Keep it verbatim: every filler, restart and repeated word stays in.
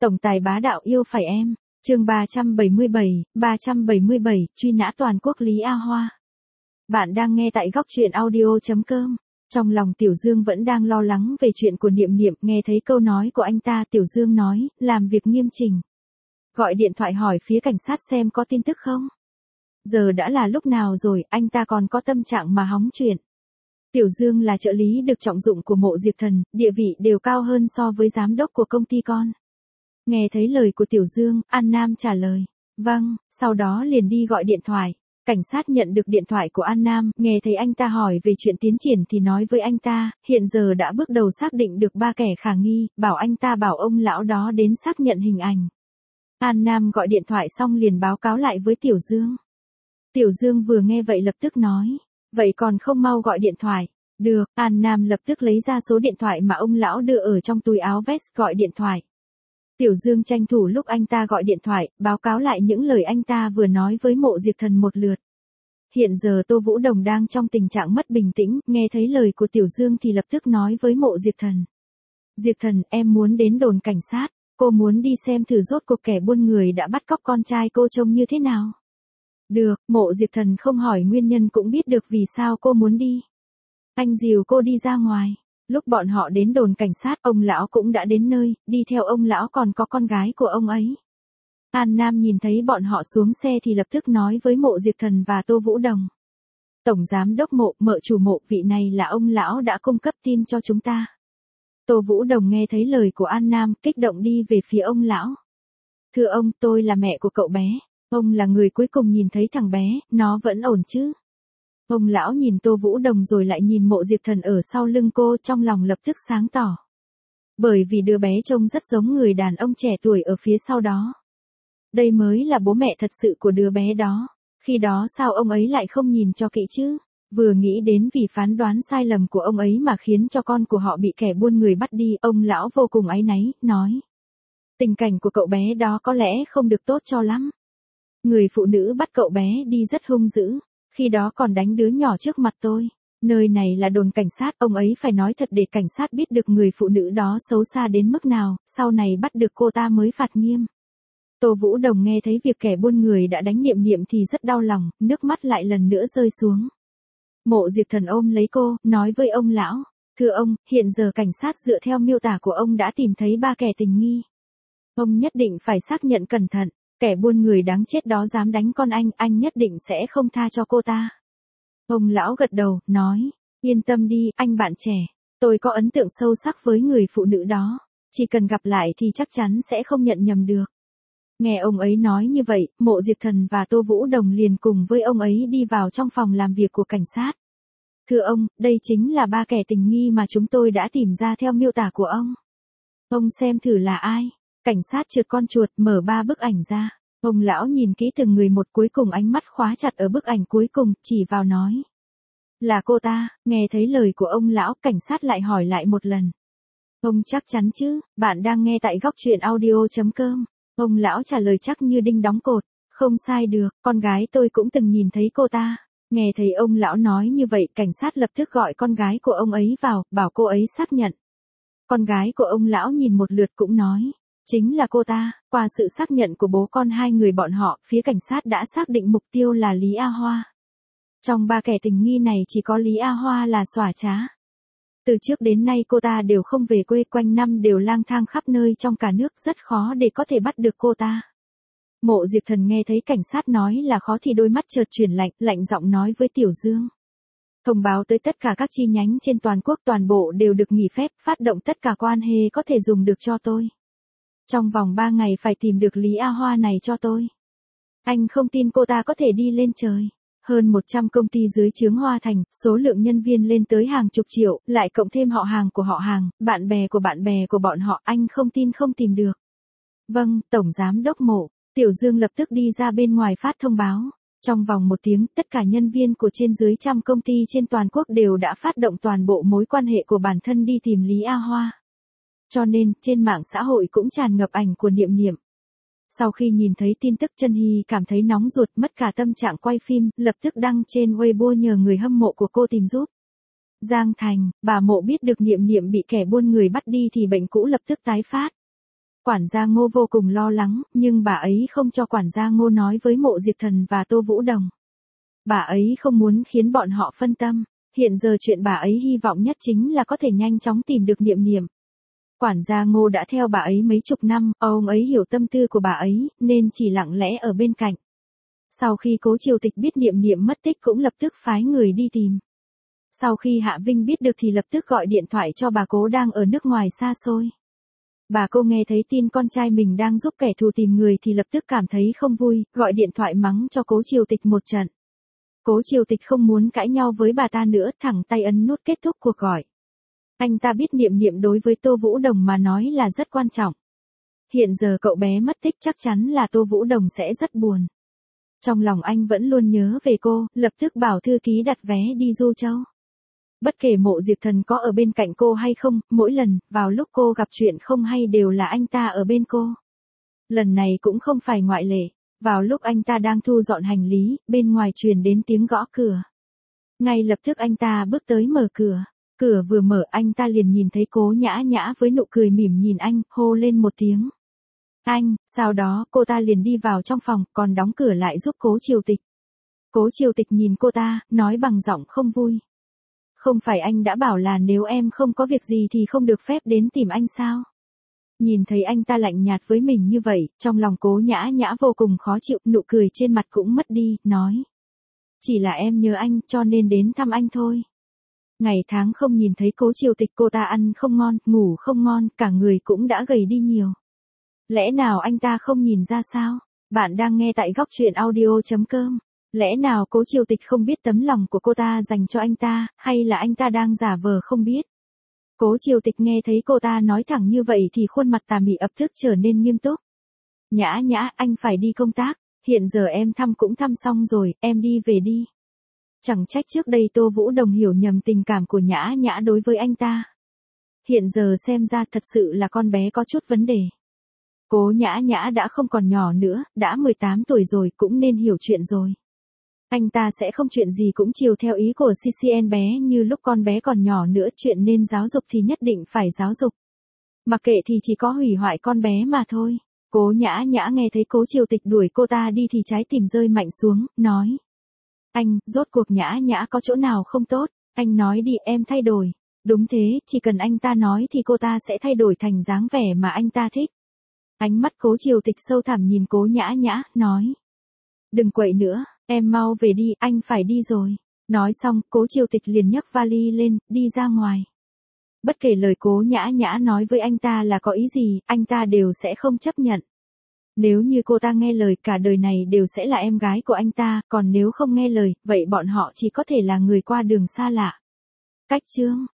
Tổng tài bá đạo yêu phải em. Chương ba trăm bảy mươi bảy, ba trăm bảy mươi bảy, truy nã toàn quốc Lý A Hoa. Bạn đang nghe tại góc truyện audio chấm com. Trong lòng Tiểu Dương vẫn đang lo lắng về chuyện của Niệm Niệm, nghe thấy câu nói của anh ta, Tiểu Dương nói, làm việc nghiêm chỉnh. Gọi điện thoại hỏi phía cảnh sát xem có tin tức không. Giờ đã là lúc nào rồi, anh ta còn có tâm trạng mà hóng chuyện. Tiểu Dương là trợ lý được trọng dụng của Mộ Diệp Thần, địa vị đều cao hơn so với giám đốc của công ty con. Nghe thấy lời của Tiểu Dương, An Nam trả lời, vâng, sau đó liền đi gọi điện thoại. Cảnh sát nhận được điện thoại của An Nam, nghe thấy anh ta hỏi về chuyện tiến triển thì nói với anh ta, hiện giờ đã bước đầu xác định được ba kẻ khả nghi, bảo anh ta bảo ông lão đó đến xác nhận hình ảnh. An Nam gọi điện thoại xong liền báo cáo lại với Tiểu Dương. Tiểu Dương vừa nghe vậy lập tức nói, vậy còn không mau gọi điện thoại. Được, An Nam lập tức lấy ra số điện thoại mà ông lão đưa ở trong túi áo vest gọi điện thoại. Tiểu Dương tranh thủ lúc anh ta gọi điện thoại, báo cáo lại những lời anh ta vừa nói với Mộ Diệp Thần một lượt. Hiện giờ Tô Vũ Đồng đang trong tình trạng mất bình tĩnh, nghe thấy lời của Tiểu Dương thì lập tức nói với Mộ Diệp Thần. Diệp Thần, em muốn đến đồn cảnh sát, cô muốn đi xem thử rốt cuộc kẻ buôn người đã bắt cóc con trai cô trông như thế nào. Được, Mộ Diệp Thần không hỏi nguyên nhân cũng biết được vì sao cô muốn đi. Anh dìu cô đi ra ngoài. Lúc bọn họ đến đồn cảnh sát, ông lão cũng đã đến nơi, đi theo ông lão còn có con gái của ông ấy. An Nam nhìn thấy bọn họ xuống xe thì lập tức nói với Mộ Diệp Thần và Tô Vũ Đồng. Tổng giám đốc Mộ, Mợ chủ Mộ, vị này là ông lão đã cung cấp tin cho chúng ta. Tô Vũ Đồng nghe thấy lời của An Nam, kích động đi về phía ông lão. Thưa ông, tôi là mẹ của cậu bé. Ông là người cuối cùng nhìn thấy thằng bé, nó vẫn ổn chứ? Ông lão nhìn Tô Vũ Đồng rồi lại nhìn Mộ Diệp Thần ở sau lưng cô, trong lòng lập tức sáng tỏ. Bởi vì đứa bé trông rất giống người đàn ông trẻ tuổi ở phía sau đó. Đây mới là bố mẹ thật sự của đứa bé đó. Khi đó sao ông ấy lại không nhìn cho kỹ chứ? Vừa nghĩ đến vì phán đoán sai lầm của ông ấy mà khiến cho con của họ bị kẻ buôn người bắt đi, ông lão vô cùng áy náy, nói. Tình cảnh của cậu bé đó có lẽ không được tốt cho lắm. Người phụ nữ bắt cậu bé đi rất hung dữ. Khi đó còn đánh đứa nhỏ trước mặt tôi. Nơi này là đồn cảnh sát, ông ấy phải nói thật để cảnh sát biết được người phụ nữ đó xấu xa đến mức nào, sau này bắt được cô ta mới phạt nghiêm. Tô Vũ Đồng nghe thấy việc kẻ buôn người đã đánh Niệm Niệm thì rất đau lòng, nước mắt lại lần nữa rơi xuống. Mộ Diệp Thần ôm lấy cô, nói với ông lão, thưa ông, hiện giờ cảnh sát dựa theo miêu tả của ông đã tìm thấy ba kẻ tình nghi. Ông nhất định phải xác nhận cẩn thận. Kẻ buôn người đáng chết đó dám đánh con anh, anh nhất định sẽ không tha cho cô ta. Ông lão gật đầu, nói, yên tâm đi, anh bạn trẻ, tôi có ấn tượng sâu sắc với người phụ nữ đó, chỉ cần gặp lại thì chắc chắn sẽ không nhận nhầm được. Nghe ông ấy nói như vậy, Mộ Diệp Thần và Tô Vũ Đồng liền cùng với ông ấy đi vào trong phòng làm việc của cảnh sát. Thưa ông, đây chính là ba kẻ tình nghi mà chúng tôi đã tìm ra theo miêu tả của ông. Ông xem thử là ai. Cảnh sát trượt con chuột, mở ba bức ảnh ra. Ông lão nhìn kỹ từng người một, cuối cùng ánh mắt khóa chặt ở bức ảnh cuối cùng, chỉ vào nói. Là cô ta. Nghe thấy lời của ông lão, cảnh sát lại hỏi lại một lần. Ông chắc chắn chứ? Bạn đang nghe tại góc truyện audio chấm com. Ông lão trả lời chắc như đinh đóng cột. Không sai được, con gái tôi cũng từng nhìn thấy cô ta. Nghe thấy ông lão nói như vậy, cảnh sát lập tức gọi con gái của ông ấy vào, bảo cô ấy xác nhận. Con gái của ông lão nhìn một lượt cũng nói. Chính là cô ta. Qua sự xác nhận của bố con hai người bọn họ, phía cảnh sát đã xác định mục tiêu là Lý A Hoa. Trong ba kẻ tình nghi này chỉ có Lý A Hoa là xỏa trá. Từ trước đến nay cô ta đều không về quê, quanh năm đều lang thang khắp nơi trong cả nước, rất khó để có thể bắt được cô ta. Mộ Diệp Thần nghe thấy cảnh sát nói là khó thì đôi mắt chợt chuyển lạnh, lạnh giọng nói với Tiểu Dương. Thông báo tới tất cả các chi nhánh trên toàn quốc, toàn bộ đều được nghỉ phép, phát động tất cả quan hệ có thể dùng được cho tôi. Trong vòng ba ngày phải tìm được Lý A Hoa này cho tôi. Anh không tin cô ta có thể đi lên trời. Hơn một trăm công ty dưới trướng Hoa Thành, số lượng nhân viên lên tới hàng chục triệu, lại cộng thêm họ hàng của họ hàng, bạn bè của bạn bè của bọn họ, anh không tin không tìm được. Vâng, Tổng Giám đốc Mộ. Tiểu Dương lập tức đi ra bên ngoài phát thông báo. Trong vòng một tiếng, tất cả nhân viên của trên dưới trăm công ty trên toàn quốc đều đã phát động toàn bộ mối quan hệ của bản thân đi tìm Lý A Hoa. Cho nên, trên mạng xã hội cũng tràn ngập ảnh của Niệm Niệm. Sau khi nhìn thấy tin tức, Chân Hy cảm thấy nóng ruột, mất cả tâm trạng quay phim, lập tức đăng trên Weibo nhờ người hâm mộ của cô tìm giúp. Giang Thành, bà Mộ biết được Niệm Niệm bị kẻ buôn người bắt đi thì bệnh cũ lập tức tái phát. Quản gia Ngô vô cùng lo lắng, nhưng bà ấy không cho quản gia Ngô nói với Mộ Diệp Thần và Tô Vũ Đồng. Bà ấy không muốn khiến bọn họ phân tâm, hiện giờ chuyện bà ấy hy vọng nhất chính là có thể nhanh chóng tìm được Niệm Niệm. Quản gia Ngô đã theo bà ấy mấy chục năm, ông ấy hiểu tâm tư của bà ấy, nên chỉ lặng lẽ ở bên cạnh. Sau khi Cố Triều Tịch biết Niệm Niệm mất tích cũng lập tức phái người đi tìm. Sau khi Hạ Vinh biết được thì lập tức gọi điện thoại cho bà Cố đang ở nước ngoài xa xôi. Bà cô nghe thấy tin con trai mình đang giúp kẻ thù tìm người thì lập tức cảm thấy không vui, gọi điện thoại mắng cho Cố Triều Tịch một trận. Cố Triều Tịch không muốn cãi nhau với bà ta nữa, thẳng tay ấn nút kết thúc cuộc gọi. Anh ta biết Niệm Niệm đối với Tô Vũ Đồng mà nói là rất quan trọng. Hiện giờ cậu bé mất tích chắc chắn là Tô Vũ Đồng sẽ rất buồn. Trong lòng anh vẫn luôn nhớ về cô, lập tức bảo thư ký đặt vé đi Du Châu. Bất kể Mộ Diệp Thần có ở bên cạnh cô hay không, mỗi lần, vào lúc cô gặp chuyện không hay đều là anh ta ở bên cô. Lần này cũng không phải ngoại lệ, vào lúc anh ta đang thu dọn hành lý, bên ngoài truyền đến tiếng gõ cửa. Ngay lập tức anh ta bước tới mở cửa, cửa vừa mở anh ta liền nhìn thấy Cố Nhã Nhã với nụ cười mỉm nhìn anh, hô lên một tiếng. Anh, sau đó cô ta liền đi vào trong phòng, còn đóng cửa lại giúp Cố Triều Tịch. Cố Triều Tịch nhìn cô ta, nói bằng giọng không vui. Không phải anh đã bảo là nếu em không có việc gì thì không được phép đến tìm anh sao? Nhìn thấy anh ta lạnh nhạt với mình như vậy, trong lòng Cố Nhã Nhã vô cùng khó chịu, nụ cười trên mặt cũng mất đi, nói. Chỉ là em nhớ anh cho nên đến thăm anh thôi. Ngày tháng không nhìn thấy Cố Triều Tịch, cô ta ăn không ngon, ngủ không ngon, cả người cũng đã gầy đi nhiều. Lẽ nào anh ta không nhìn ra sao? Bạn đang nghe tại góc truyện audio chấm com. Lẽ nào Cố Triều Tịch không biết tấm lòng của cô ta dành cho anh ta, hay là anh ta đang giả vờ không biết? Cố Triều Tịch nghe thấy cô ta nói thẳng như vậy thì khuôn mặt tà mị lập tức trở nên nghiêm túc. Nhã Nhã, anh phải đi công tác, hiện giờ em thăm cũng thăm xong rồi, em đi về đi. Chẳng trách trước đây Tô Vũ Đồng hiểu nhầm tình cảm của Nhã Nhã đối với anh ta. Hiện giờ xem ra thật sự là con bé có chút vấn đề. Cố Nhã Nhã đã không còn nhỏ nữa, đã mười tám tuổi rồi, cũng nên hiểu chuyện rồi. Anh ta sẽ không chuyện gì cũng chiều theo ý của xê xê en bé như lúc con bé còn nhỏ nữa, chuyện nên giáo dục thì nhất định phải giáo dục. Mặc kệ thì chỉ có hủy hoại con bé mà thôi. Cố Nhã Nhã nghe thấy Cố Triều Tịch đuổi cô ta đi thì trái tim rơi mạnh xuống, nói. Anh, rốt cuộc Nhã Nhã có chỗ nào không tốt, anh nói đi, em thay đổi. Đúng thế, chỉ cần anh ta nói thì cô ta sẽ thay đổi thành dáng vẻ mà anh ta thích. Ánh mắt Cố Triều Tịch sâu thẳm nhìn Cố Nhã Nhã, nói. Đừng quậy nữa, em mau về đi, anh phải đi rồi. Nói xong, Cố Triều Tịch liền nhấc vali lên, đi ra ngoài. Bất kể lời Cố Nhã Nhã nói với anh ta là có ý gì, anh ta đều sẽ không chấp nhận. Nếu như cô ta nghe lời, cả đời này đều sẽ là em gái của anh ta, còn nếu không nghe lời, vậy bọn họ chỉ có thể là người qua đường xa lạ. Cách chương